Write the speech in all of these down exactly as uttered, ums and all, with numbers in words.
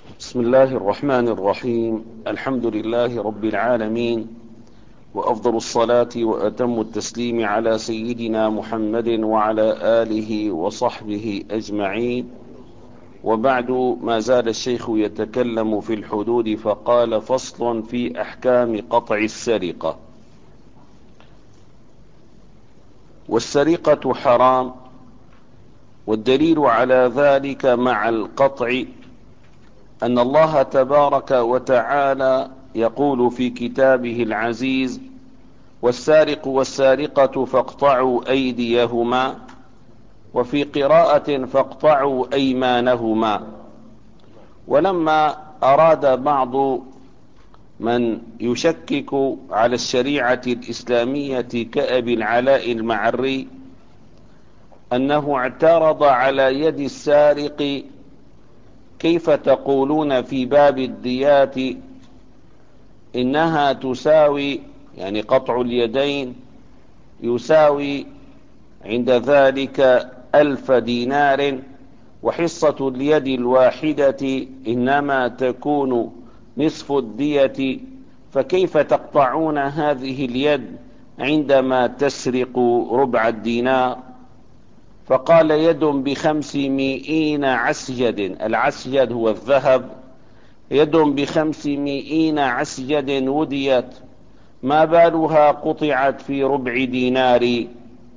بسم الله الرحمن الرحيم. الحمد لله رب العالمين، وأفضل الصلاة وأتم التسليم على سيدنا محمد وعلى آله وصحبه أجمعين. وبعد، ما زال الشيخ يتكلم في الحدود فقال: فصل في أحكام قطع السرقة. والسرقة حرام، والدليل على ذلك مع القطع أن الله تبارك وتعالى يقول في كتابه العزيز: والسارق والسارقة فاقطعوا أيديهما، وفي قراءة فاقطعوا أيمانهما. ولما أراد بعض من يشكك على الشريعة الإسلامية كأبي العلاء المعري أنه اعترض على يد السارق: كيف تقولون في باب الديات إنها تساوي، يعني قطع اليدين يساوي عند ذلك ألف دينار، وحصة اليد الواحدة إنما تكون نصف الدية، فكيف تقطعون هذه اليد عندما تسرق ربع الدينار؟ فقال: يد بخمسمائين عسجد، العسجد هو الذهب، يد بخمسمائين عسجد وديت، ما بالها قطعت في ربع دينار؟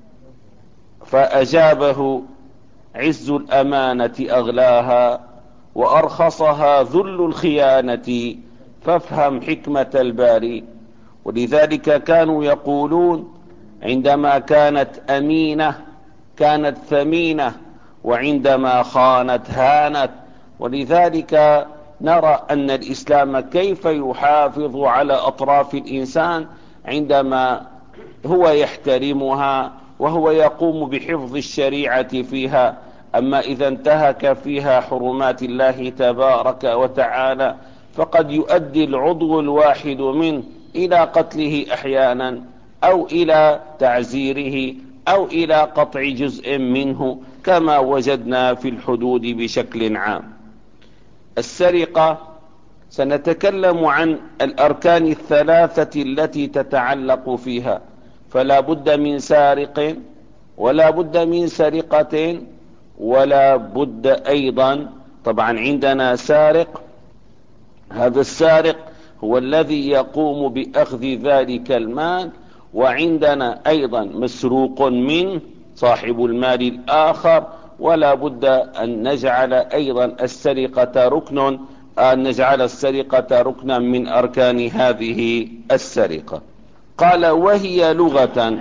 فأجابه: عز الأمانة أغلاها، وأرخصها ذل الخيانة، فافهم حكمة الباري. ولذلك كانوا يقولون: عندما كانت أمينة كانت ثمينة، وعندما خانت هانت. ولذلك نرى أن الإسلام كيف يحافظ على أطراف الإنسان عندما هو يحترمها وهو يقوم بحفظ الشريعة فيها. أما إذا انتهك فيها حرمات الله تبارك وتعالى فقد يؤدي العضو الواحد منه إلى قتله أحيانا، أو إلى تعزيره، أو إلى قطع جزء منه، كما وجدنا في الحدود بشكل عام. السرقة سنتكلم عن الأركان الثلاثة التي تتعلق فيها، فلا بد من سارق، ولا بد من سرقة، ولا بد أيضا، طبعا عندنا سارق، هذا السارق هو الذي يقوم بأخذ ذلك المال، وعندنا أيضا مسروق منه صاحب المال الآخر. ولا بد أن نجعل أيضا السرقة ركن أن نجعل السرقة ركنا من أركان هذه السرقة. قال: وهي لغة،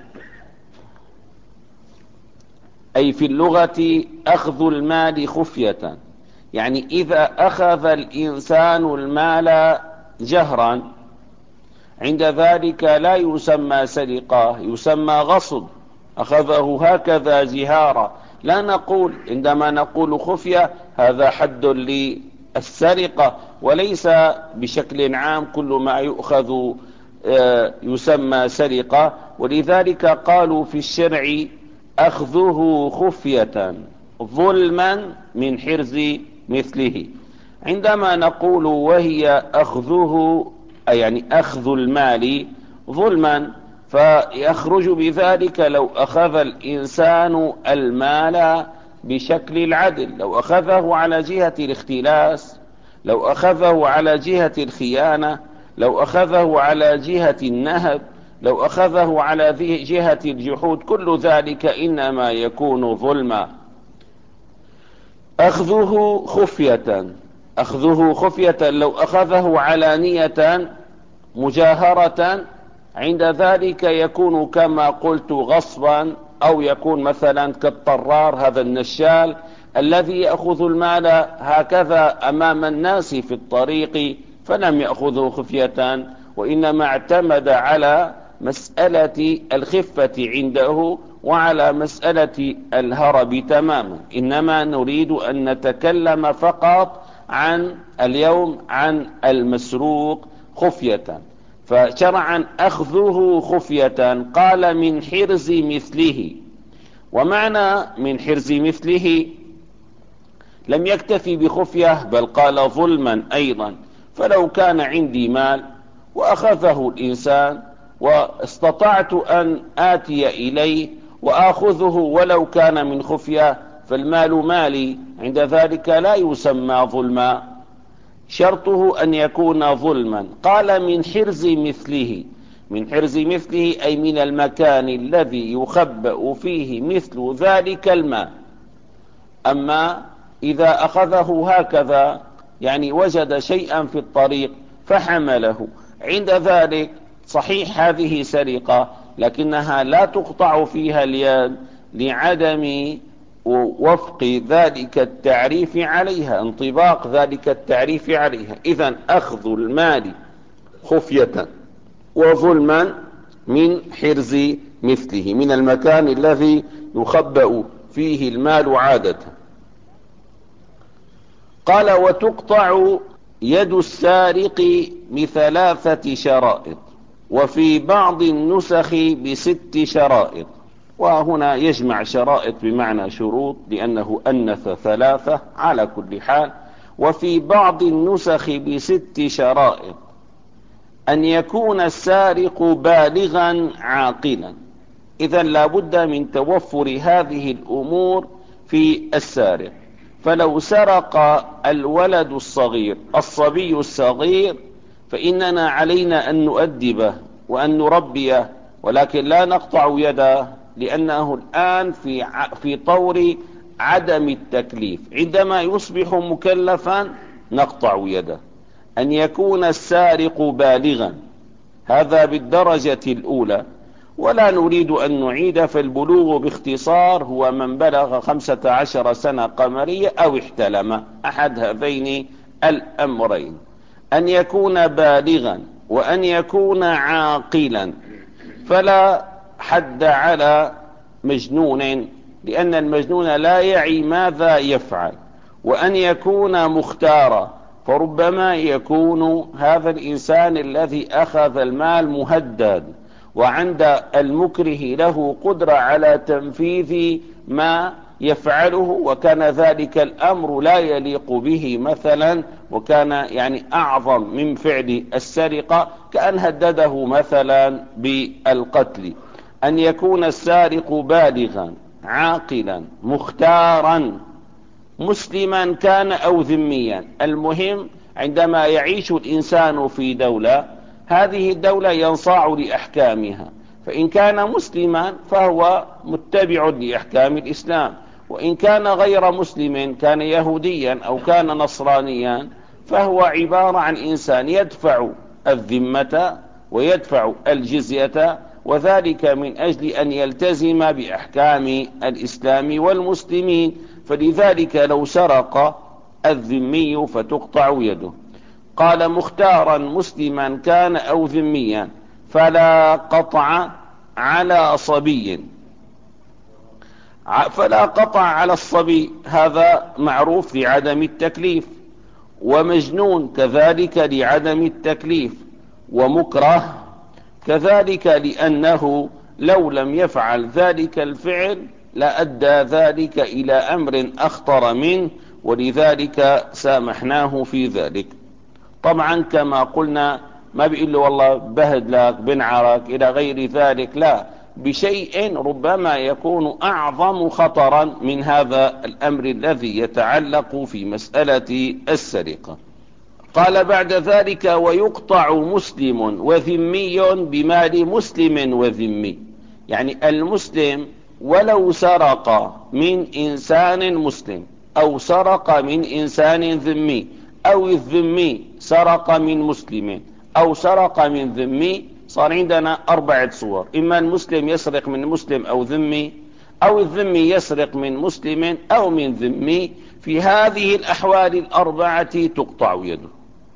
أي في اللغة أخذ المال خفية، يعني إذا أخذ الإنسان المال جهرا عند ذلك لا يسمى سرقة، يسمى غصب، أخذه هكذا جهارا. لا نقول، عندما نقول خفية هذا حد للسرقة، وليس بشكل عام كل ما يؤخذ يسمى سرقة. ولذلك قالوا في الشرع: أخذه خفية ظلما من حرز مثله. عندما نقول وهي أخذه، يعني أخذ المال ظلما، فيخرج بذلك لو أخذ الإنسان المال بشكل العدل، لو أخذه على جهة الاختلاس، لو أخذه على جهة الخيانة، لو أخذه على جهة النهب، لو أخذه على جهة الجحود، كل ذلك إنما يكون ظلما. أخذه خفية، أخذه خفية لو أخذه علانية مجاهرة، عند ذلك يكون كما قلت غصبا، أو يكون مثلا كالطرار، هذا النشال الذي يأخذ المال هكذا أمام الناس في الطريق، فلم يأخذه خفية، وإنما اعتمد على مسألة الخفة عنده وعلى مسألة الهرب تماما. إنما نريد أن نتكلم فقط عن اليوم عن المسروق خفية. فشرعا أخذه خفية، قال: من حرز مثله. ومعنى من حرز مثله لم يكتفي بخفية بل قال ظلما أيضا. فلو كان عندي مال وأخذه الإنسان واستطعت أن آتي إليه وآخذه ولو كان من خفية فالمال مالي، عند ذلك لا يسمى ظلما، شرطه أن يكون ظلما. قال من حرز مثله، من حرز مثله أي من المكان الذي يخبأ فيه مثل ذلك المال. أما إذا أخذه هكذا يعني وجد شيئا في الطريق فحمله، عند ذلك صحيح هذه سرقة لكنها لا تقطع فيها اليد لعدم وفق ذلك التعريف عليها، انطباق ذلك التعريف عليها. إذن أخذ المال خفية وظلما من حرز مثله، من المكان الذي يخبأ فيه المال عادة. قال وتقطع يد السارق بثلاثة شرائط، وفي بعض النسخ بست شرائط. وهنا يجمع شرائط بمعنى شروط لأنه أنث ثلاثة على كل حال. وفي بعض النسخ بست شرائط: أن يكون السارق بالغا عاقلا. إذن لا بد من توفر هذه الأمور في السارق. فلو سرق الولد الصغير الصبي الصغير فإننا علينا أن نؤدبه وأن نربيه، ولكن لا نقطع يده لأنه الآن في في طور عدم التكليف. عندما يصبح مكلفا نقطع يده. أن يكون السارق بالغا، هذا بالدرجة الأولى، ولا نريد أن نعيد، فالبلوغ باختصار هو من بلغ خمسة عشر سنة قمرية أو احتلم، أحد هذين الأمرين. أن يكون بالغا وأن يكون عاقلا، فلا حد على مجنون لأن المجنون لا يعي ماذا يفعل. وأن يكون مختارا، فربما يكون هذا الإنسان الذي أخذ المال مهدد وعند المكره له قدرة على تنفيذ ما يفعله، وكان ذلك الأمر لا يليق به مثلا، وكان يعني أعظم من فعل السرقة، كأن هدده مثلا بالقتل. أن يكون السارق بالغا عاقلا مختارا مسلما كان أو ذميا. المهم عندما يعيش الإنسان في دولة، هذه الدولة ينصاع لأحكامها، فإن كان مسلما فهو متبع لأحكام الإسلام، وإن كان غير مسلم كان يهوديا أو كان نصرانيا فهو عبارة عن إنسان يدفع الذمة ويدفع الجزية، وذلك من أجل أن يلتزم بأحكام الإسلام والمسلمين. فلذلك لو سرق الذمي فتقطع يده. قال مختارا مسلما كان أو ذميا فلا قطع على صبي. فلا قطع على الصبي هذا معروف لعدم التكليف، ومجنون كذلك لعدم التكليف، ومكره كذلك لأنه لو لم يفعل ذلك الفعل لأدى ذلك إلى أمر أخطر منه، ولذلك سامحناه في ذلك. طبعا كما قلنا ما بيقول له والله بهدلك بنعرك إلى غير ذلك، لا، بشيء ربما يكون أعظم خطرا من هذا الأمر الذي يتعلق في مسألة السرقة. قال بعد ذلك ويقطع مسلم وذمي بمال مسلم وذمي. يعني المسلم ولو سرق من إنسان مسلم أو سرق من إنسان ذمي، أو الذمي سرق من مسلم أو سرق من ذمي، صار عندنا أربعة صور: إما المسلم يسرق من مسلم أو ذمي، أو الذمي يسرق من مسلم أو من ذمي. في هذه الأحوال الأربعة تقطع يده.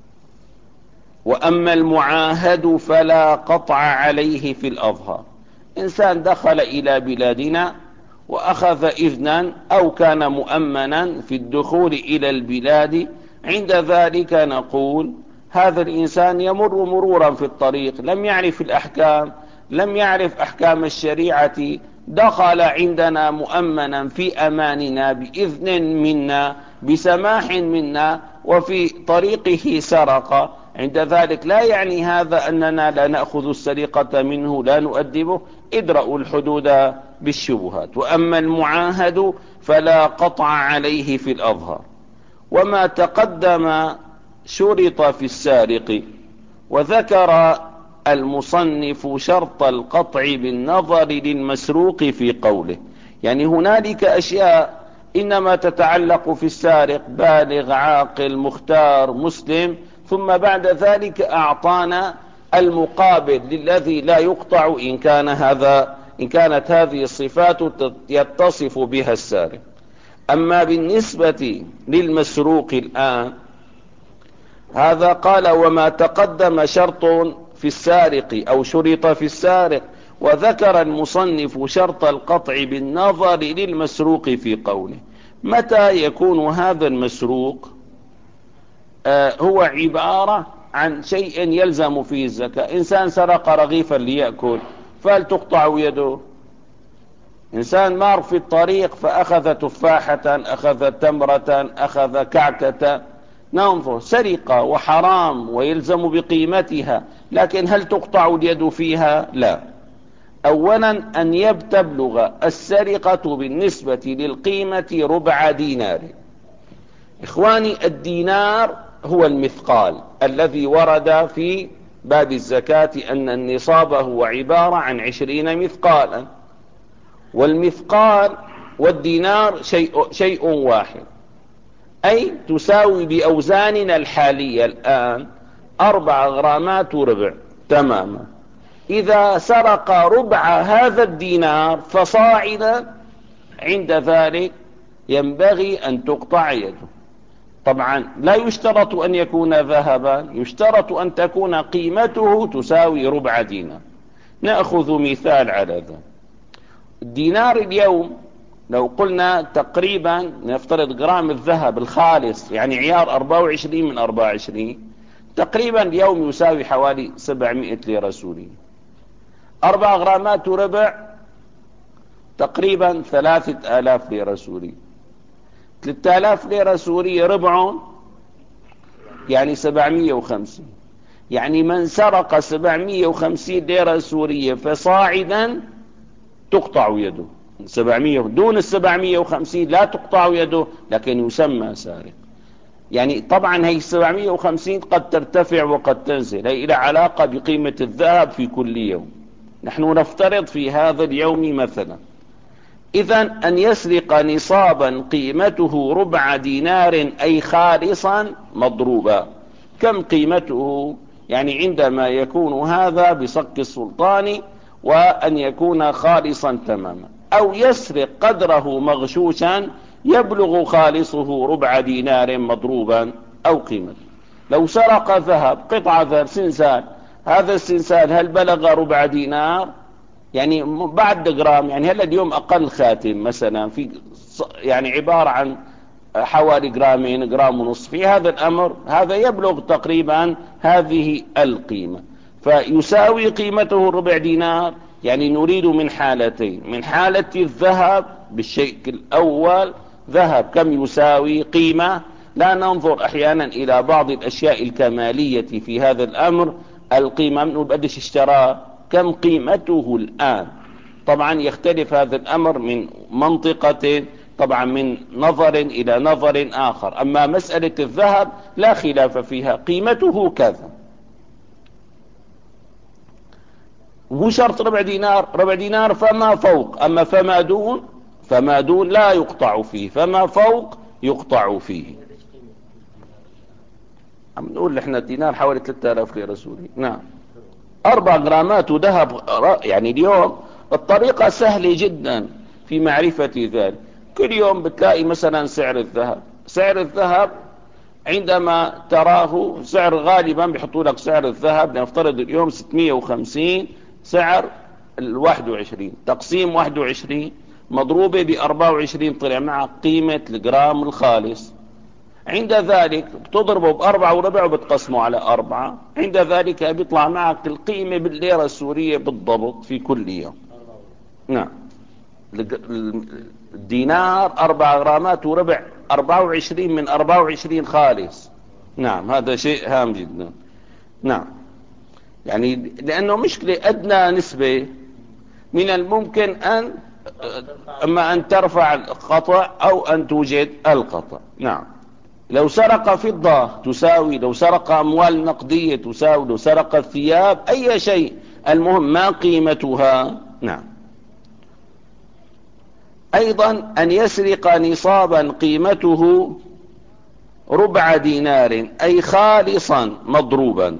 وأما المعاهد فلا قطع عليه في الأظهر. إنسان دخل إلى بلادنا وأخذ إذنا أو كان مؤمنا في الدخول إلى البلاد، عند ذلك نقول هذا الإنسان يمر مرورا في الطريق، لم يعرف الأحكام، لم يعرف أحكام الشريعة، دخل عندنا مؤمنا في أماننا بإذن منا، بسماح منا وفي طريقه سرق، عند ذلك لا يعني هذا أننا لا نأخذ السرقة منه، لا نؤدبه. ادرأوا الحدود بالشبهات. وأما المعاهد فلا قطع عليه في الأظهر. وما تقدم شرط في السارق، وذكر المصنف شرط القطع بالنظر للمسروق في قوله. يعني هنالك أشياء إنما تتعلق في السارق: بالغ، عاقل، مختار، مسلم. ثم بعد ذلك أعطانا المقابل للذي لا يقطع إن كان هذا إن كانت هذه الصفات يتصف بها السارق. أما بالنسبة للمسروق الآن، هذا قال: وما تقدم شرط في السارق أو شرط في السارق، وذكر المصنف شرط القطع بالنظر للمسروق في قوله. متى يكون هذا المسروق آه هو عبارة عن شيء يلزم فيه الزكاة؟ إنسان سرق رغيفا ليأكل، فهل تقطع يده؟ إنسان مار في الطريق فأخذ تفاحة، أخذ تمرة، أخذ كعكة، ننظر سرقة وحرام ويلزم بقيمتها، لكن هل تقطع اليد فيها؟ لا. أولا أن يبتبلغ السرقة بالنسبة للقيمة ربع دينار. إخواني، الدينار هو المثقال الذي ورد في باب الزكاة أن النصاب هو عبارة عن عشرين مثقالا، والمثقال والدينار شيء, شيء واحد، أي تساوي بأوزاننا الحالية الآن أربع غرامات وربع تماما. إذا سرق ربع هذا الدينار فصاعدا، عند ذلك ينبغي أن تقطع يده. طبعا لا يشترط أن يكون ذهبا، يشترط أن تكون قيمته تساوي ربع دينار. نأخذ مثال على ذلك. الدينار اليوم لو قلنا تقريبا نفترض جرام الذهب الخالص، يعني عيار أربعة وعشرين من أربعة وعشرين، تقريبا اليوم يساوي حوالي سبعمائة ليرة سورية. أربع غرامات وربع تقريبا ثلاثة آلاف ليرة سورية. ثلاثة آلاف ليرة سورية ربع يعني سبعمائة وخمسين. يعني من سرق سبعمائة وخمسين ليرة سورية فصاعدا تقطع يده. سبعمائة دون السبعمائة وخمسين لا تقطع يده، لكن يسمى سارق. يعني طبعا هي سبعمائة وخمسين قد ترتفع وقد تنزل، هي إلى علاقة بقيمة الذهب في كل يوم. نحن نفترض في هذا اليوم مثلا إذن أن يسرق نصابا قيمته ربع دينار أي خالصا مضروبا. كم قيمته؟ يعني عندما يكون هذا بصك السلطان وأن يكون خالصا تماما، أو يسرق قدره مغشوشا يبلغ خالصه ربع دينار مضروبا أو قيمته. لو سرق ذهب، قطعة ذهب، سنسان، هذا السنسان هل بلغ ربع دينار؟ يعني بعد جرام، يعني هلا اليوم أقل خاتم مثلا في يعني عبارة عن حوالي جرامين، جرام ونصف. في هذا الأمر هذا يبلغ تقريبا هذه القيمة، فيساوي قيمته ربع دينار. يعني نريد من حالتين: من حالة الذهب بالشيء الأول، ذهب كم يساوي قيمة، لا ننظر أحيانا إلى بعض الأشياء الكمالية في هذا الأمر، القيمة من قديش اشتراه، كم قيمته الآن. طبعا يختلف هذا الأمر من منطقة، طبعا من نظر إلى نظر آخر. أما مسألة الذهب لا خلاف فيها، قيمته كذا. هو شرط ربع دينار، ربع دينار فما فوق. أما فما دون فما دون لا يقطع فيه، فما فوق يقطع فيه. عم نقول احنا الدينار حوالي ثلاثة آلاف ليرة سوري. نعم، أربع غرامات وذهب. يعني اليوم الطريقة سهلة جدا في معرفة ذلك. كل يوم بتلاقي مثلا سعر الذهب، سعر الذهب عندما تراه سعر، غالبا بيحطوا لك سعر الذهب لنفترض اليوم ستمائة وخمسين، سعر الواحد وعشرين تقسيم واحد وعشرين مضروبة بأربعة وعشرين، طلع معك قيمة الجرام الخالص. عند ذلك بتضربه بأربعة وربع وبتقسمه على أربعة، عند ذلك بيطلع معك القيمة بالليرة السورية بالضبط في كل يوم. نعم، الدينار أربع غرامات وربع أربعة وعشرين من أربعة وعشرين خالص. نعم هذا شيء هام جدا. نعم يعني لأنه مشكلة أدنى نسبة من الممكن أن أما أن ترفع القطع أو أن توجد القطع. نعم لو سرق فضة تساوي، لو سرق أموال نقدية تساوي، لو سرق الثياب أي شيء، المهم ما قيمتها. نعم أيضا أن يسرق نصابا قيمته ربع دينار أي خالصا مضروبا.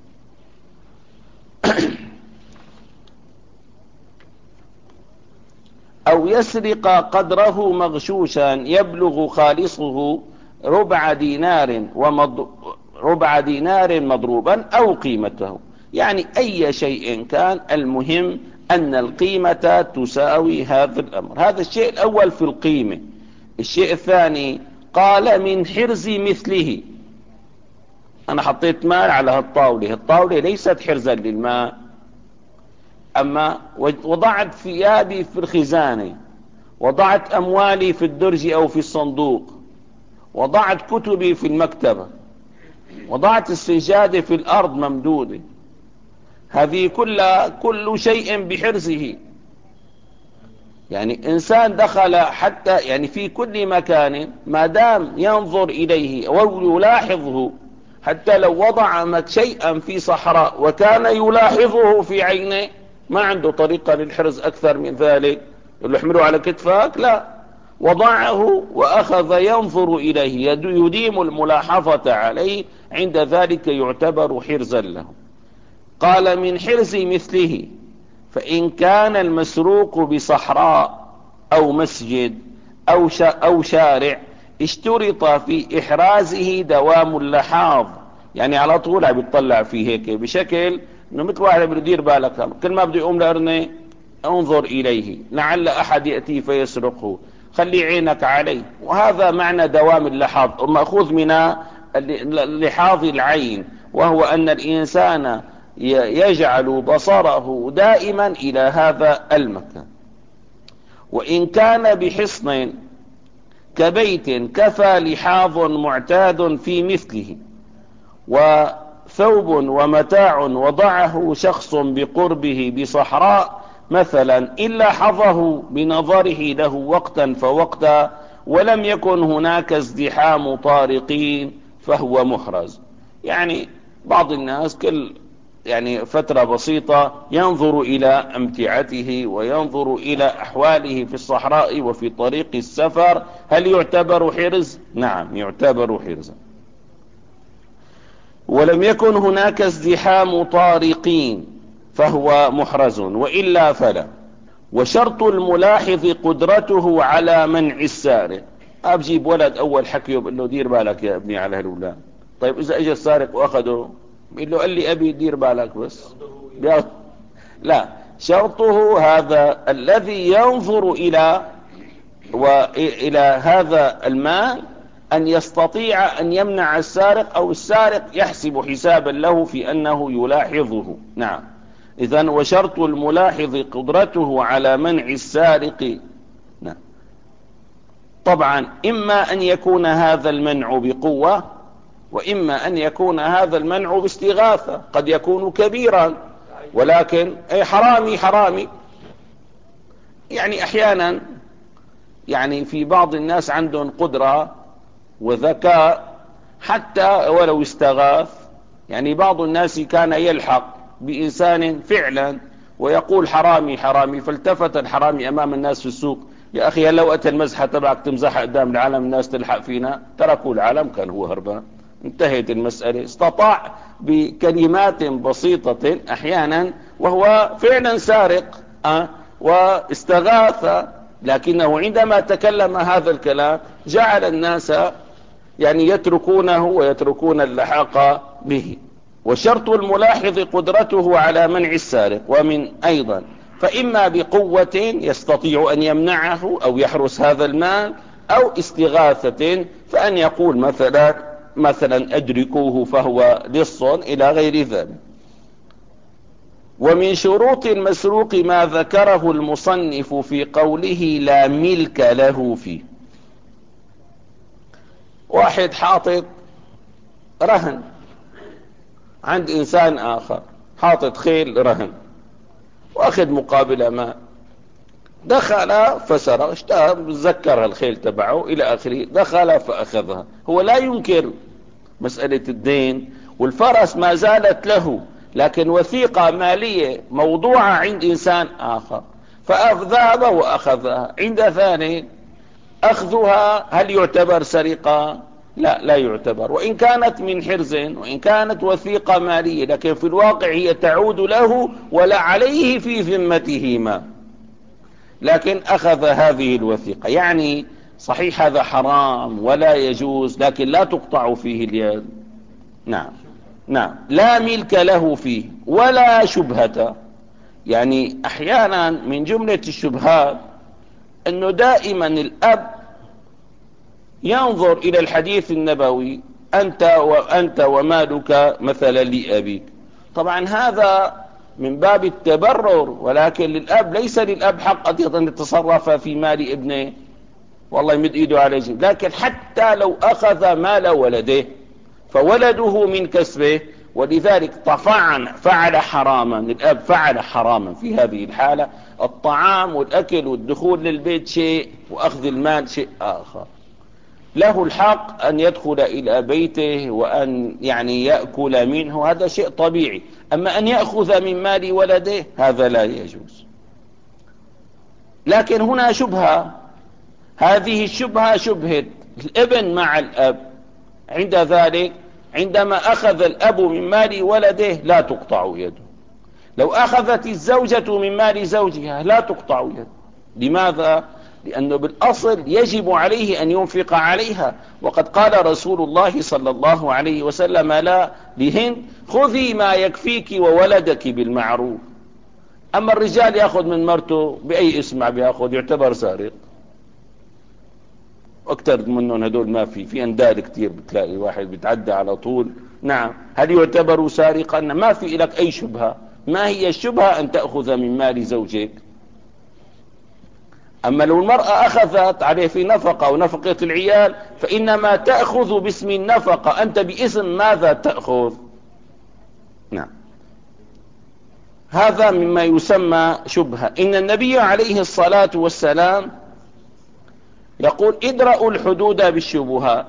أو يسرق قدره مغشوشا يبلغ خالصه ربع دينار ومض... ربع دينار مضروبا أو قيمته، يعني أي شيء كان، المهم أن القيمة تساوي هذا الأمر. هذا الشيء الأول في القيمة. الشيء الثاني قال من حرز مثله. أنا حطيت مال على هالطاولة، الطاولة ليست حرزا للماء، أما وضعت ثيابي في الخزانة، وضعت أموالي في الدرج أو في الصندوق، وضعت كتبي في المكتبة، وضعت السجادة في الأرض ممدودة، هذه كلها كل شيء بحرزه. يعني إنسان دخل حتى يعني في كل مكان ما دام ينظر إليه أو يلاحظه، حتى لو وضع شيئا في صحراء وكان يلاحظه في عينه ما عنده طريقة للحرز أكثر من ذلك. يقول له احمله على كتفك، لا، وضعه وأخذ ينظر إليه يديم الملاحظة عليه، عند ذلك يعتبر حرزا له. قال من حرز مثله، فإن كان المسروق بصحراء أو مسجد أو, أو شارع اشترط في إحرازه دوام اللحاظ، يعني على طول عم يطلع فيه هيك بشكل انه مثل واحد بده يدير بالك، كل ما بده يقوم لأرني انظر إليه لعل أحد يأتي فيسرقه، خلي عينك عليه. وهذا معنى دوام اللحاظ، مأخوذ من لحاظ العين، وهو أن الإنسان يجعل بصره دائما إلى هذا المكان. وإن كان بحصن كبيت كفى لحاظ معتاد في مثله، وثوب ومتاع وضعه شخص بقربه بصحراء مثلا إلا حظه بنظره له وقتا فوقتا ولم يكن هناك ازدحام طارقين فهو محرز. يعني بعض الناس كل يعني فترة بسيطة ينظر إلى أمتعته وينظر إلى أحواله في الصحراء وفي طريق السفر، هل يعتبر حرز؟ نعم يعتبر حرزا. ولم يكن هناك ازدحام طارقين فهو محرز وإلا فلا. وشرط الملاحظ قدرته على منع السارق. أبجيب ولد أول حكيه بقول له دير بالك يا ابني على هالأولاد. طيب إذا اجى السارق وأخده بيقول له قال لي أبي دير بالك بس. لا، شرطه هذا الذي ينظر إلى وإلى هذا المال أن يستطيع أن يمنع السارق، أو السارق يحسب حسابا له في أنه يلاحظه. نعم إذن وشرط الملاحظ قدرته على منع السارق. نعم طبعا إما أن يكون هذا المنع بقوة، وإما أن يكون هذا المنع باستغاثة، قد يكون كبيرا ولكن أي حرامي حرامي. يعني أحيانا يعني في بعض الناس عندهم قدرة وذكاء حتى ولو استغاث. يعني بعض الناس كان يلحق بإنسان فعلا ويقول حرامي حرامي، فالتفت الحرامي أمام الناس في السوق، يا أخي هل لو أتى المزحة تبعك تمزحها قدام العالم الناس تلحق فينا؟ تركوا العالم، كان هو هربان، انتهت المسألة. استطاع بكلمات بسيطة أحيانا وهو فعلا سارق أه واستغاث، لكنه عندما تكلم هذا الكلام جعل الناس يعني يتركونه ويتركون اللحاق به. وشرط الملاحظ قدرته على منع السارق. ومن أيضا فإما بقوة يستطيع أن يمنعه أو يحرس هذا المال، أو استغاثة فأن يقول مثلا مثلا أدركوه فهو لص إلى غير ذلك. ومن شروط المسروق ما ذكره المصنف في قوله لا ملك له فيه. واحد حاطط رهن عند انسان اخر، حاطط خيل رهن واخذ مقابل مال، دخل فسرق، اشتهى، تذكر الخيل تبعه الى اخره، دخل فاخذها. هو لا ينكر مسألة الدين، والفرس ما زالت له، لكن وثيقة مالية موضوعة عند انسان اخر، فذهب واخذها. عند ثاني اخذها هل يعتبر سرقة؟ لا، لا يعتبر، وان كانت من حرز وان كانت وثيقة مالية، لكن في الواقع هي تعود له ولا عليه في ذمته ما، لكن اخذ هذه الوثيقة. يعني صحيح هذا حرام ولا يجوز، لكن لا تقطع فيه اليد. نعم نعم، لا ملك له فيه ولا شبهة. يعني احيانا من جملة الشبهات انه دائما الاب ينظر الى الحديث النبوي انت وانت ومالك مثلا لابيك. طبعا هذا من باب التبرر، ولكن للاب ليس للاب حق ان يتصرف في مال ابنه، والله يمد ايده على جيب. لكن حتى لو اخذ مال ولده فولده من كسبه، ولذلك طبعا فعل حراما، الاب فعل حراما في هذه الحالة. الطعام والاكل والدخول للبيت شيء، واخذ المال شيء اخر. له الحق ان يدخل الى بيته وان يعني يأكل منه، هذا شيء طبيعي. اما ان يأخذ من مال ولده هذا لا يجوز. لكن هنا شبهة، هذه الشبهة شبهة الابن مع الاب. عند ذلك عندما اخذ الاب من مال ولده لا تقطع يده. لو اخذت الزوجة من مال زوجها لا تقطع يده. لماذا؟ لأنه بالأصل يجب عليه أن ينفق عليها، وقد قال رسول الله صلى الله عليه وسلم لا لهند خذي ما يكفيك وولدك بالمعروف. أما الرجال يأخذ من مرته بأي اسم ما بيأخذ يعتبر سارق. أكتر منهم هدول ما في في أندال كتير، بتلاقي واحد بيتعدى على طول. نعم، هل يعتبر سارقا؟ ما في لك أي شبهة. ما هي الشبهة؟ أن تأخذ من مال زوجك. أما لو المرأة أخذت عليه في نفقة ونفقة العيال فإنما تأخذ باسم النفقة، أنت باسم ماذا تأخذ؟ نعم، هذا مما يسمى شبهة. إن النبي عليه الصلاة والسلام يقول ادرأوا الحدود بالشبهات.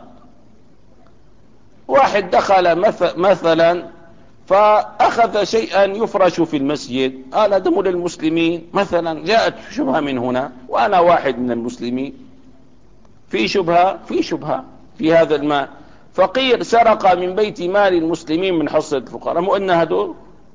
واحد دخل مثلا فأخذ شيئا يفرش في المسجد، قال هذا مو للمسلمين مثلا، جاءت شبهة من هنا وأنا واحد من المسلمين، في شبهة في شبهة في هذا المال. فقير سرق من بيت مال المسلمين من حصة الفقراء، مو أن هدول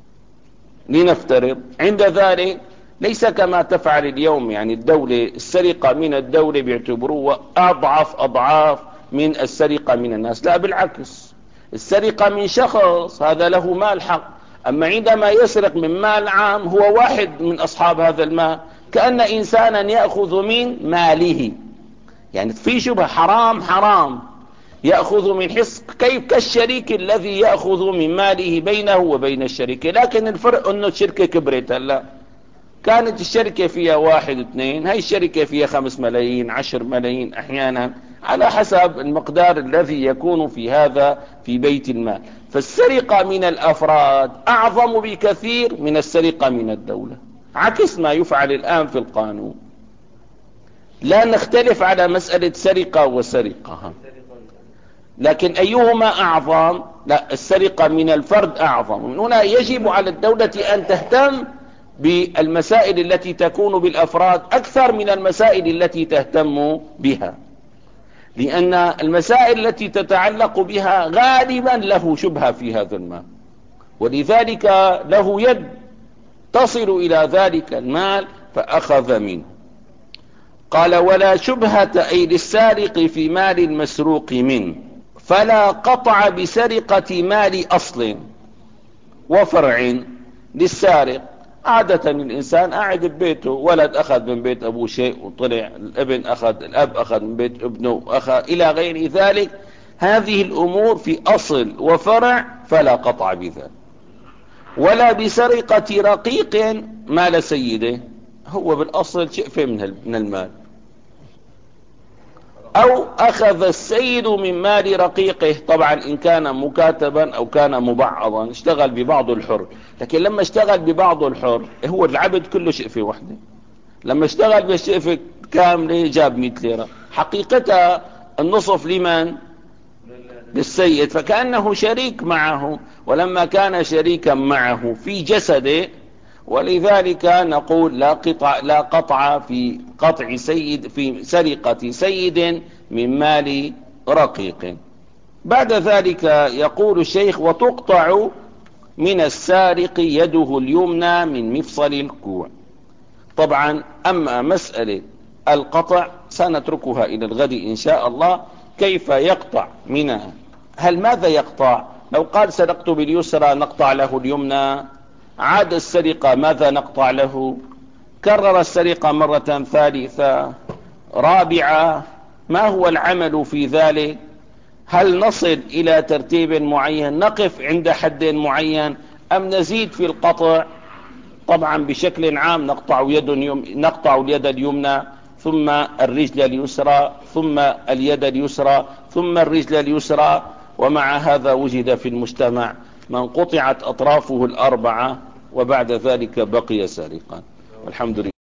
لنفترض. عند ذلك ليس كما تفعل اليوم، يعني الدولة السرقة من الدولة بيعتبروه أضعف أضعاف من السرقة من الناس. لا، بالعكس، السرقة من شخص هذا له مال حق، أما عندما يسرق من مال عام هو واحد من أصحاب هذا المال، كأن إنسانا يأخذ من ماله. يعني في شبه حرام حرام يأخذ من حص، كيف كالشريك الذي يأخذ من ماله بينه وبين الشركة. لكن الفرق أنه الشركة كبرت. هلا كانت الشركة فيها واحد اثنين، هاي الشركة فيها خمس ملايين عشر ملايين أحيانا، على حسب المقدار الذي يكون في هذا في بيت المال. فالسرقة من الأفراد أعظم بكثير من السرقة من الدولة، عكس ما يفعل الآن في القانون. لا نختلف على مسألة سرقة وسرقة، لكن أيهما أعظم؟ لا، السرقة من الفرد أعظم. من هنا يجب على الدولة أن تهتم بالمسائل التي تكون بالأفراد أكثر من المسائل التي تهتم بها، لأن المسائل التي تتعلق بها غالبا له شبهة في هذا المال، ولذلك له يد تصل إلى ذلك المال فأخذ منه. قال ولا شبهة أي للسارق في مال المسروق منه، فلا قطع بسرقة مال أصل وفرع للسارق. عادة الإنسان قاعد ببيته، ولد أخذ من بيت أبوه شيء وطلع، الابن أخذ، الأب أخذ من بيت ابنه أخذ إلى غير ذلك. هذه الأمور في أصل وفرع فلا قطع بذلك. ولا بسرقة رقيق مال سيده، هو بالأصل شئفة من المال. أو أخذ السيد من مال رقيقه، طبعا إن كان مكاتبا أو كان مبعضا اشتغل ببعض الحر. لكن لما اشتغل ببعض الحر هو العبد كله شقفة واحدة، لما اشتغل بالشقفة كاملة جاب مئة ليرة، حقيقتها النصف لمن؟ للسيد، فكأنه شريك معه. ولما كان شريكا معه في جسده، ولذلك نقول لا قطع لا قطع في قطع سيد في سرقة سيد من مال رقيق. بعد ذلك يقول الشيخ: وتقطع من السارق يده اليمنى من مفصل الكوع. طبعا أما مسألة القطع سنتركها إلى الغد إن شاء الله، كيف يقطع منها. هل ماذا يقطع؟ لو قال سرقت باليسرى نقطع له اليمنى، عاد السرقة ماذا نقطع له؟ كرر السرقة مرة ثالثة رابعة، ما هو العمل في ذلك؟ هل نصل إلى ترتيب معين، نقف عند حد معين، أم نزيد في القطع؟ طبعا بشكل عام نقطع يد يم... نقطع اليد اليمنى، ثم الرجل اليسرى، ثم اليد اليسرى، ثم الرجل اليسرى. ومع هذا وجد في المجتمع من قطعت أطرافه الأربعة وبعد ذلك بقي سارقا، والحمد لله.